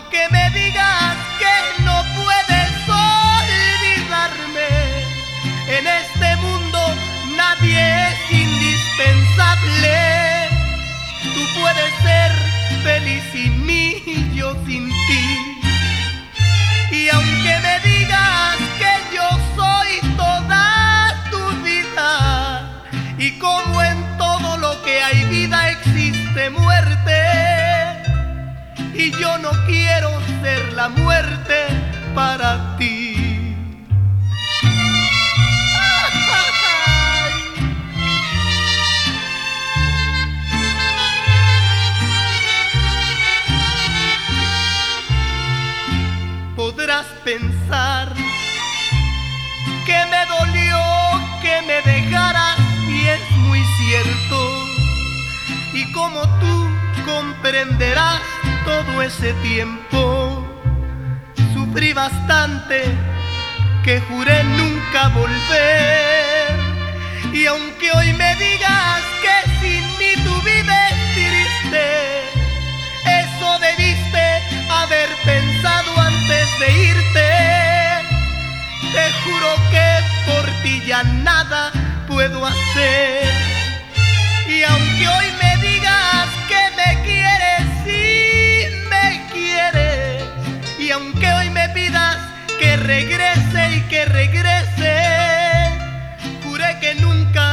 aunque me digas que no puedes olvidarme, en este mundo nadie es indispensable. Tú puedes ser feliz sin mí y yo sin ti. Y aunque me digas que yo soy toda tu vida, y como en todo lo que hay vida existe muerte, y yo no quiero ser la muerte para ti. Podrás pensar que me dolió que me dejaras, y es muy cierto. Y como tú comprenderás, todo ese tiempo sufrí bastante, que juré nunca volver. Y aunque hoy me digas que sin mí tu vida es triste, eso debiste haber pensado antes de irte. Te juro que por ti ya nada puedo hacer. Y aunque hoy me digas que me quieres, sí me quieres, y aunque hoy me pidas que regrese y que regrese, juré que nunca